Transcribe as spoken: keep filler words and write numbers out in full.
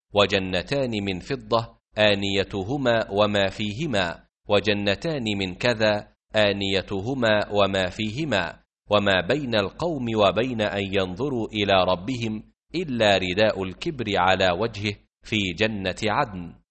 وجنتان من فضة آنيتهما وما فيهما، وجنتان من كذا آنيتهما وما فيهما، وما بين القوم وبين أن ينظروا إلى ربهم إلا رداء الكبر على وجهه في جنة عدن.